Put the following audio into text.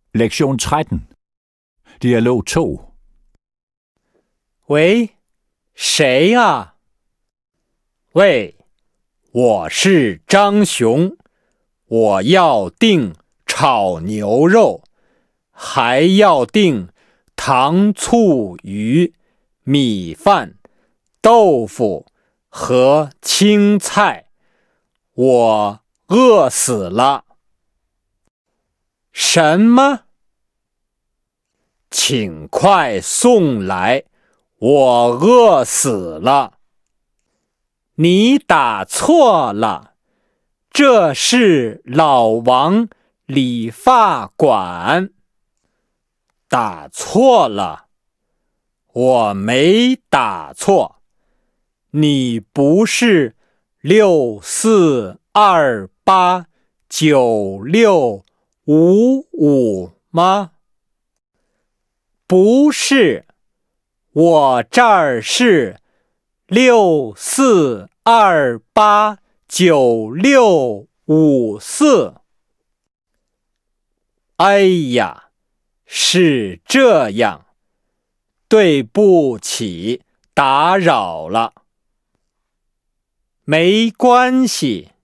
Lektion 13. Dialog 2. 喂，谁啊？喂，我是张雄，我要订炒牛肉，还要订糖醋鱼、米饭、豆腐和青菜，我饿死了。什么？请快送来，我饿死了。你打错了，这是老王理发馆。打错了，我没打错。你不是64289655吗？不是，我这儿是64289654。哎呀，是这样，对不起，打扰了。没关系。